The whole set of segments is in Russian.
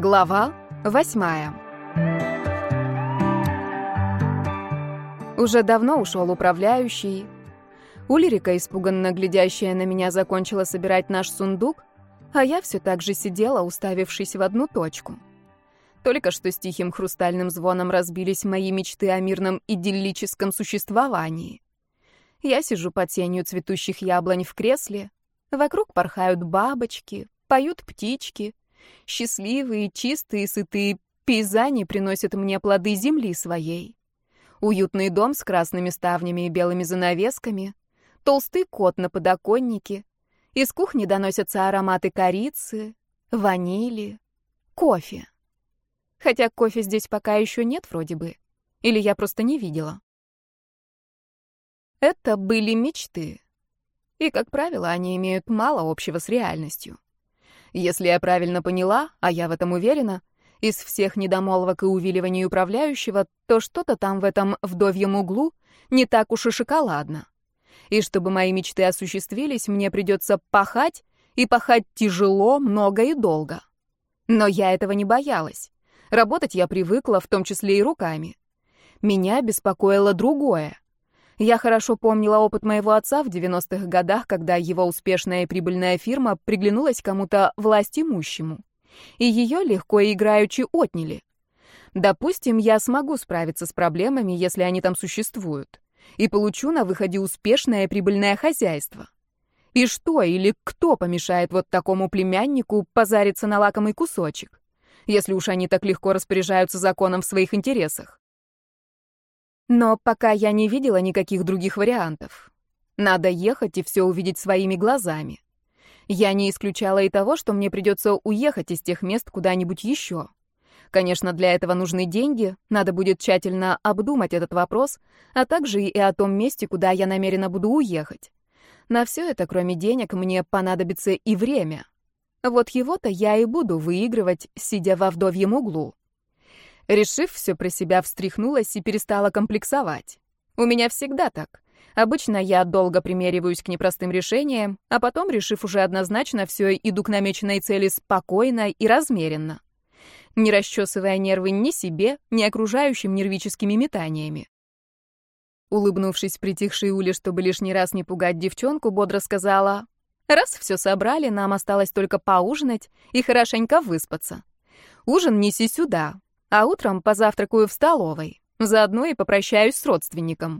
Глава 8. Уже давно ушел управляющий. Ульрика, испуганно глядящая на меня, закончила собирать наш сундук, а я все так же сидела, уставившись в одну точку. Только что с тихим хрустальным звоном разбились мои мечты о мирном идиллическом существовании. Я сижу под тенью цветущих яблонь в кресле, вокруг порхают бабочки, поют птички. Счастливые, чистые, сытые пейзани приносят мне плоды земли своей. Уютный дом с красными ставнями и белыми занавесками, толстый кот на подоконнике. Из кухни доносятся ароматы корицы, ванили, кофе. Хотя кофе здесь пока еще нет вроде бы. Или я просто не видела. Это были мечты. И, как правило, они имеют мало общего с реальностью. Если я правильно поняла, а я в этом уверена, из всех недомолвок и увиливаний управляющего, то что-то там в этом вдовьем углу не так уж и шоколадно. И чтобы мои мечты осуществились, мне придется пахать, и пахать тяжело, много и долго. Но я этого не боялась. Работать я привыкла, в том числе и руками. Меня беспокоило другое. Я хорошо помнила опыт моего отца в 90-х годах, когда его успешная и прибыльная фирма приглянулась кому-то властимущему. И ее легко и играючи отняли. Допустим, я смогу справиться с проблемами, если они там существуют, и получу на выходе успешное и прибыльное хозяйство. И что или кто помешает вот такому племяннику позариться на лакомый кусочек, если уж они так легко распоряжаются законом в своих интересах? Но пока я не видела никаких других вариантов. Надо ехать и все увидеть своими глазами. Я не исключала и того, что мне придется уехать из тех мест куда-нибудь еще. Конечно, для этого нужны деньги, надо будет тщательно обдумать этот вопрос, а также и о том месте, куда я намерена буду уехать. На все это, кроме денег, мне понадобится и время. Вот его-то я и буду выигрывать, сидя во вдовьем углу. Решив все про себя, встряхнулась и перестала комплексовать. У меня всегда так. Обычно я долго примериваюсь к непростым решениям, а потом, решив уже однозначно, все иду к намеченной цели спокойно и размеренно, не расчесывая нервы ни себе, ни окружающим нервическими метаниями. Улыбнувшись притихшей Уле, чтобы лишний раз не пугать девчонку, бодро сказала: «Раз все собрали, нам осталось только поужинать и хорошенько выспаться. Ужин неси сюда, а утром позавтракаю в столовой. Заодно и попрощаюсь с родственником».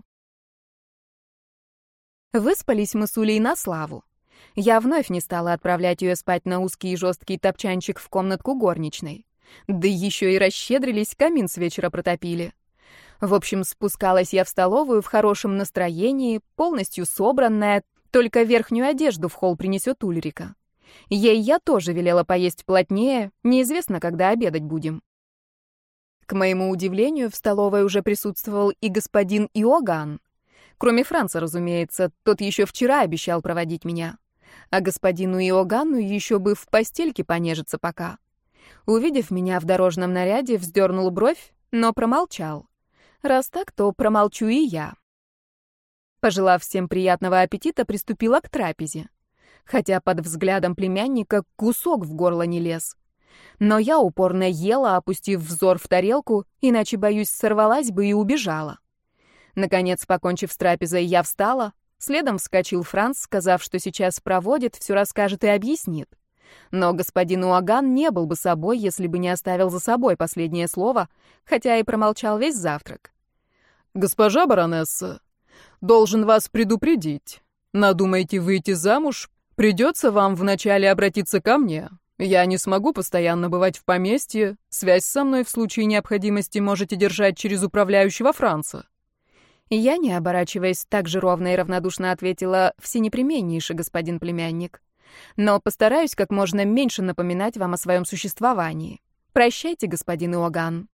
Выспались мы с Улей на славу. Я вновь не стала отправлять ее спать на узкий и жесткий топчанчик в комнатку горничной. Да еще и расщедрились, камин с вечера протопили. В общем, спускалась я в столовую в хорошем настроении, полностью собранная, только верхнюю одежду в холл принесет Ульрика. Ей я тоже велела поесть плотнее, неизвестно, когда обедать будем. К моему удивлению, в столовой уже присутствовал и господин Иоганн. Кроме Франца, разумеется, тот еще вчера обещал проводить меня. А господину Иоганну еще бы в постельке понежиться пока. Увидев меня в дорожном наряде, вздернул бровь, но промолчал. Раз так, то промолчу и я. Пожелав всем приятного аппетита, приступила к трапезе. Хотя под взглядом племянника кусок в горло не лез. Но я упорно ела, опустив взор в тарелку, иначе, боюсь, сорвалась бы и убежала. Наконец, покончив с трапезой, я встала. Следом вскочил Франц, сказав, что сейчас проводит, все расскажет и объяснит. Но господин Иоганн не был бы собой, если бы не оставил за собой последнее слово, хотя и промолчал весь завтрак. «Госпожа баронесса, должен вас предупредить. Надумаете выйти замуж, придется вам вначале обратиться ко мне. Я не смогу постоянно бывать в поместье, связь со мной в случае необходимости можете держать через управляющего Франца». Я, не оборачиваясь, так же ровно и равнодушно ответила: «Всенепременнейший господин племянник. Но постараюсь как можно меньше напоминать вам о своем существовании. Прощайте, господин Иоганн».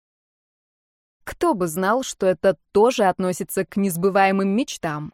Кто бы знал, что это тоже относится к несбываемым мечтам.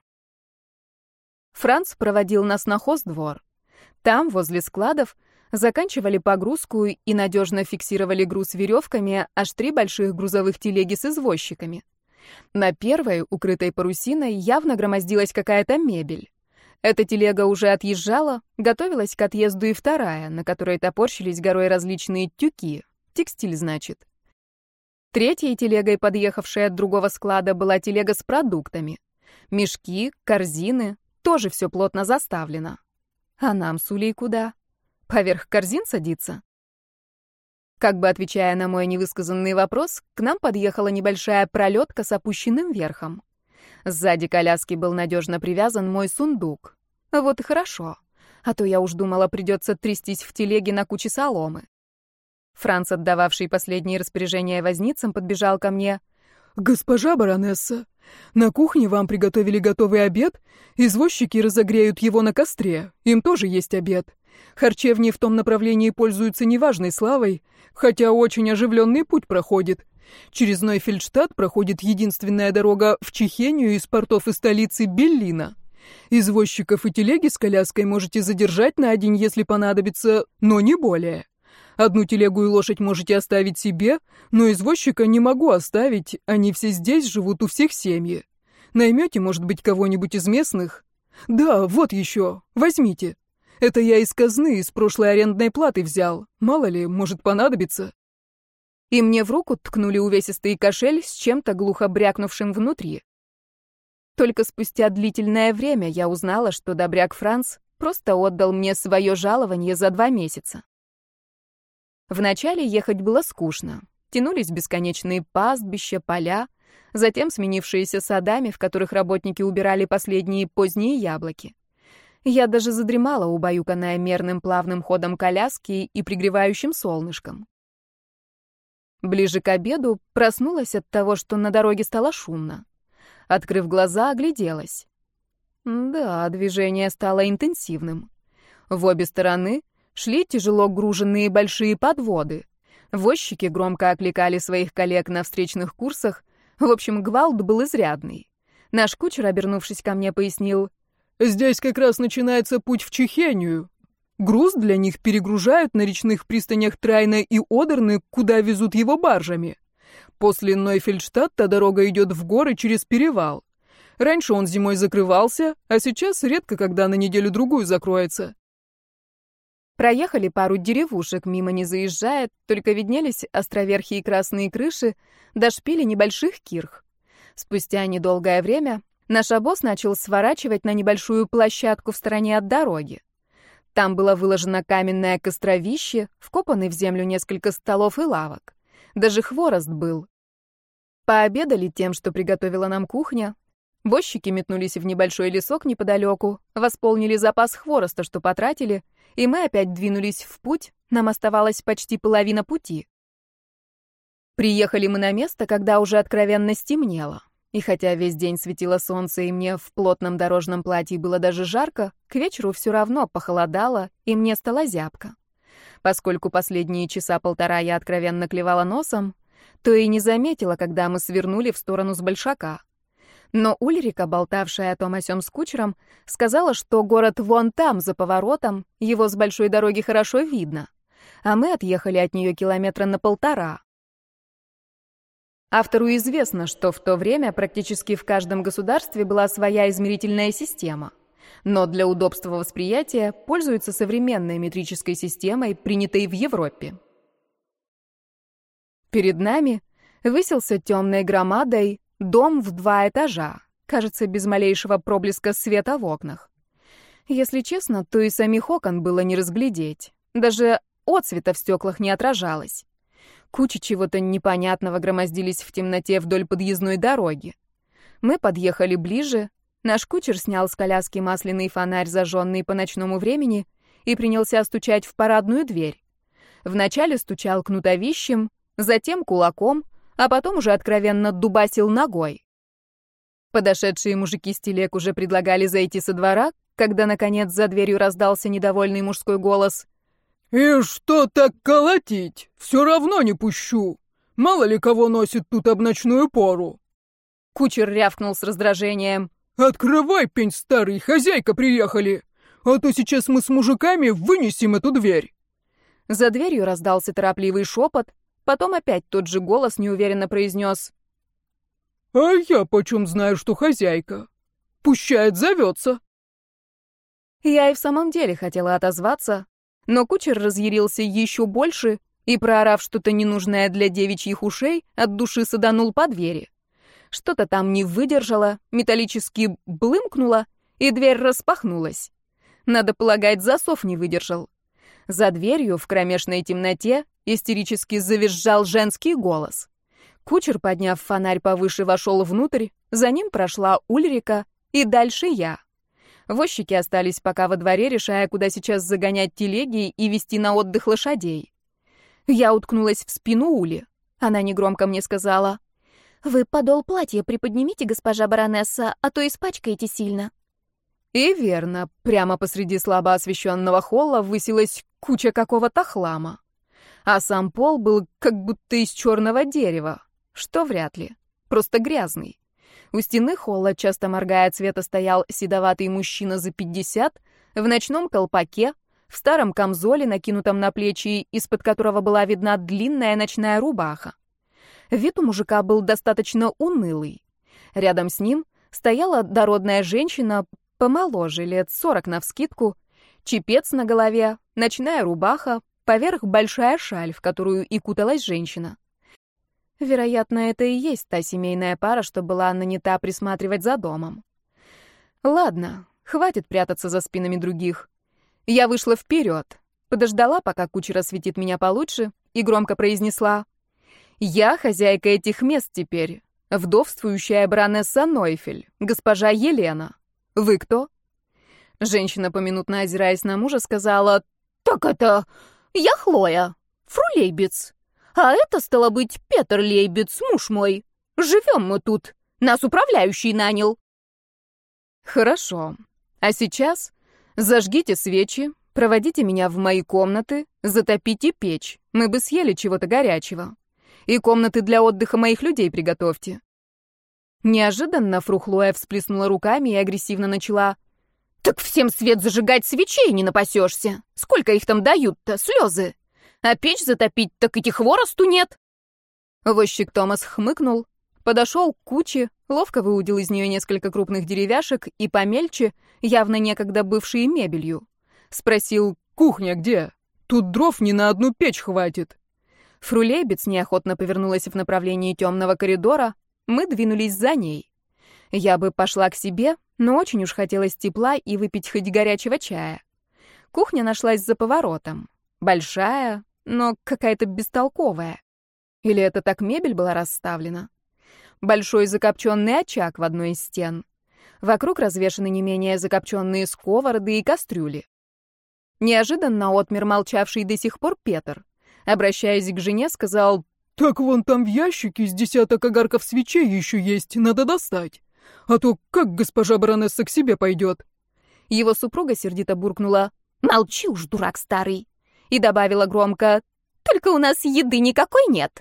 Франц проводил нас на хоздвор. Там, возле складов, заканчивали погрузку и надежно фиксировали груз веревками аж 3 больших грузовых телеги с извозчиками. На первой, укрытой парусиной, явно громоздилась какая-то мебель. Эта телега уже отъезжала, готовилась к отъезду и вторая, на которой топорщились горой различные тюки. Текстиль, значит. Третьей телегой, подъехавшей от другого склада, была телега с продуктами. Мешки, корзины, тоже все плотно заставлено. А нам с Улей куда? Поверх корзин садиться? Как бы отвечая на мой невысказанный вопрос, к нам подъехала небольшая пролетка с опущенным верхом. Сзади коляски был надежно привязан мой сундук. Вот и хорошо. А то я уж думала, придется трястись в телеге на куче соломы. Франц, отдававший последние распоряжения возницам, подбежал ко мне. «Госпожа баронесса, на кухне вам приготовили готовый обед. Извозчики разогреют его на костре. Им тоже есть обед. Харчевни в том направлении пользуются неважной славой, хотя очень оживленный путь проходит. Через Нойфельдштадт проходит единственная дорога в Чехению из портов и столицы Беллина. Извозчиков и телеги с коляской можете задержать на день, если понадобится, но не более. Одну телегу и лошадь можете оставить себе, но извозчика не могу оставить, они все здесь живут, у всех семьи. Наймете, может быть, кого-нибудь из местных? Да, вот еще, возьмите. Это я из казны, из прошлой арендной платы взял. Мало ли, может понадобиться». И мне в руку ткнули увесистый кошель с чем-то глухо брякнувшим внутри. Только спустя длительное время я узнала, что добряк Франц просто отдал мне свое жалование за 2 месяца. Вначале ехать было скучно. Тянулись бесконечные пастбища, поля, затем сменившиеся садами, в которых работники убирали последние поздние яблоки. Я даже задремала, убаюканная мерным плавным ходом коляски и пригревающим солнышком. Ближе к обеду проснулась от того, что на дороге стало шумно. Открыв глаза, огляделась. Да, движение стало интенсивным. В обе стороны шли тяжело груженные большие подводы. Возчики громко окликали своих коллег на встречных курсах. В общем, гвалт был изрядный. Наш кучер, обернувшись ко мне, пояснил: «Здесь как раз начинается путь в Чехению. Груз для них перегружают на речных пристанях Трайна и Одерны, куда везут его баржами. После Нойфельдштадта дорога идет в горы через перевал. Раньше он зимой закрывался, а сейчас редко когда на неделю-другую закроется». Проехали пару деревушек, мимо не заезжая, только виднелись островерхие красные крыши до шпили небольших кирх. Спустя недолгое время наш обоз начал сворачивать на небольшую площадку в стороне от дороги. Там было выложено каменное костровище, вкопаны в землю несколько столов и лавок. Даже хворост был. Пообедали тем, что приготовила нам кухня. Возчики метнулись в небольшой лесок неподалеку, восполнили запас хвороста, что потратили, и мы опять двинулись в путь, нам оставалась почти половина пути. Приехали мы на место, когда уже откровенно стемнело. И хотя весь день светило солнце, и мне в плотном дорожном платье было даже жарко, к вечеру все равно похолодало, и мне стало зябко. Поскольку последние часа полтора я откровенно клевала носом, то и не заметила, когда мы свернули в сторону с Большака. Но Ульрика, болтавшая о том о сём с кучером, сказала, что город вон там, за поворотом, его с большой дороги хорошо видно, а мы отъехали от нее километра на 1,5. Автору известно, что в то время практически в каждом государстве была своя измерительная система, но для удобства восприятия пользуются современной метрической системой, принятой в Европе. Перед нами высился темной громадой дом в 2 этажа, кажется, без малейшего проблеска света в окнах. Если честно, то и самих окон было не разглядеть, даже отсвета в стеклах не отражалось. Кучи чего-то непонятного громоздились в темноте вдоль подъездной дороги. Мы подъехали ближе, наш кучер снял с коляски масляный фонарь, зажженный по ночному времени, и принялся стучать в парадную дверь. Вначале стучал кнутовищем, затем кулаком, а потом уже откровенно дубасил ногой. Подошедшие мужики с телег уже предлагали зайти со двора, когда, наконец, за дверью раздался недовольный мужской голос. «И что так колотить? Все равно не пущу. Мало ли кого носит тут об ночную пору». Кучер рявкнул с раздражением. «Открывай, пень старый, хозяйка приехали, а то сейчас мы с мужиками вынесем эту дверь». За дверью раздался торопливый шепот, потом опять тот же голос неуверенно произнес. «А я почем знаю, что хозяйка? Пущает зовется». Я и в самом деле хотела отозваться, но кучер разъярился еще больше и, проорав что-то ненужное для девичьих ушей, от души саданул по двери. Что-то там не выдержало, металлически блымкнуло, и дверь распахнулась. Надо полагать, засов не выдержал. За дверью в кромешной темноте истерически завизжал женский голос. Кучер, подняв фонарь повыше, вошел внутрь, за ним прошла Ульрика, и дальше я. Возчики остались пока во дворе, решая, куда сейчас загонять телеги и везти на отдых лошадей. Я уткнулась в спину Ули. Она негромко мне сказала: «Вы подол платья приподнимите, госпожа баронесса, а то испачкаете сильно». И верно, прямо посреди слабо освещенного холла высилась куча какого-то хлама. А сам пол был как будто из черного дерева, что вряд ли, просто грязный. У стены холла, часто моргая от света, стоял седоватый мужчина за 50, в ночном колпаке, в старом камзоле, накинутом на плечи, из-под которого была видна длинная ночная рубаха. Вид у мужика был достаточно унылый. Рядом с ним стояла дородная женщина, помоложе, лет 40 навскидку, чепец на голове, ночная рубаха, поверх большая шаль, в которую и куталась женщина. Вероятно, это и есть та семейная пара, что была нанята присматривать за домом. Ладно, хватит прятаться за спинами других. Я вышла вперед, подождала, пока кучер осветит меня получше, и громко произнесла: «Я хозяйка этих мест теперь, вдовствующая баронесса Нойфель, госпожа Елена. Вы кто?» Женщина, поминутно озираясь на мужа, сказала: «Так это я Хлоя, фру Лейбиц. А это, стало быть, Петр Лейбиц, муж мой. Живем мы тут, нас управляющий нанял». «Хорошо. А сейчас зажгите свечи, проводите меня в мои комнаты, затопите печь, мы бы съели чего-то горячего. И комнаты для отдыха моих людей приготовьте». Неожиданно фру Хлоя всплеснула руками и агрессивно начала: «Так всем свет зажигать, свечей не напасешься. Сколько их там дают-то, слезы? А печь затопить, так и хворосту нет». Возчик Томас хмыкнул, подошел к куче, ловко выудил из нее несколько крупных деревяшек и помельче, явно некогда бывшие мебелью. Спросил: «Кухня где? Тут дров не на одну печь хватит». Фру Лейбиц неохотно повернулась в направлении темного коридора, мы двинулись за ней. Я бы пошла к себе, но очень уж хотелось тепла и выпить хоть горячего чая. Кухня нашлась за поворотом. Большая, но какая-то бестолковая. Или это так мебель была расставлена? Большой закопченный очаг в одной из стен. Вокруг развешаны не менее закопченные сковороды и кастрюли. Неожиданно отмер молчавший до сих пор Петр. Обращаясь к жене, сказал: «Так вон там в ящике с десяток огарков свечей еще есть, надо достать. А то как госпожа баронесса к себе пойдет?» Его супруга сердито буркнула: «Молчи уж, дурак старый!» И добавила громко: «Только у нас еды никакой нет».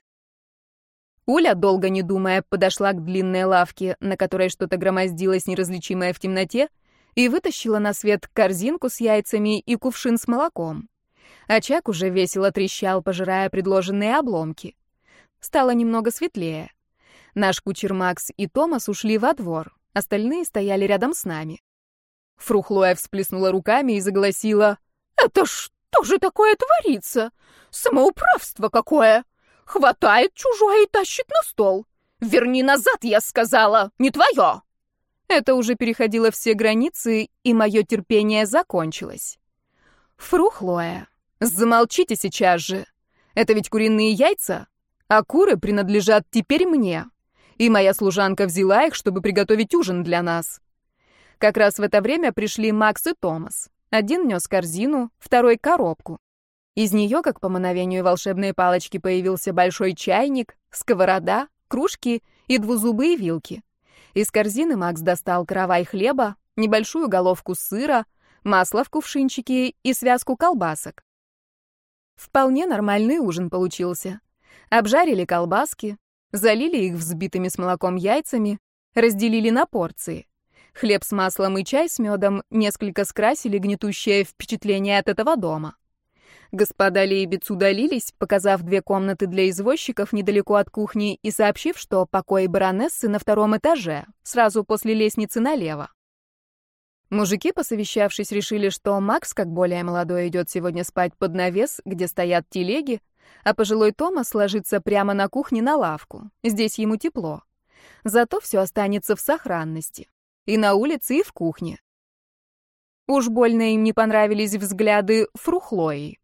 Уля, долго не думая, подошла к длинной лавке, на которой что-то громоздилось неразличимое в темноте, и вытащила на свет корзинку с яйцами и кувшин с молоком. Очаг уже весело трещал, пожирая предложенные обломки. Стало немного светлее. Наш кучер Макс и Томас ушли во двор, остальные стояли рядом с нами. Фру Хлоя всплеснула руками и заголосила: «Это что же такое творится? Самоуправство какое! Хватает чужое и тащит на стол! Верни назад, я сказала, не твое!» Это уже переходило все границы, и мое терпение закончилось. «Фру Хлоя, замолчите сейчас же! Это ведь куриные яйца, а куры принадлежат теперь мне, и моя служанка взяла их, чтобы приготовить ужин для нас». Как раз в это время пришли Макс и Томас. Один нес корзину, второй — коробку. Из нее, как по мановению волшебной палочки, появился большой чайник, сковорода, кружки и двузубые вилки. Из корзины Макс достал каравай хлеба, небольшую головку сыра, масло в кувшинчике и связку колбасок. Вполне нормальный ужин получился. Обжарили колбаски, залили их взбитыми с молоком яйцами, разделили на порции. Хлеб с маслом и чай с медом несколько скрасили гнетущее впечатление от этого дома. Господа Лейбиц удалились, показав 2 комнаты для извозчиков недалеко от кухни и сообщив, что покой баронессы на 2-м этаже, сразу после лестницы налево. Мужики, посовещавшись, решили, что Макс, как более молодой, идет сегодня спать под навес, где стоят телеги, А пожилой Томас ложится прямо на кухне на лавку. Здесь ему тепло. Зато все останется в сохранности. И на улице, и в кухне. Уж больно им не понравились взгляды Фру Хлои.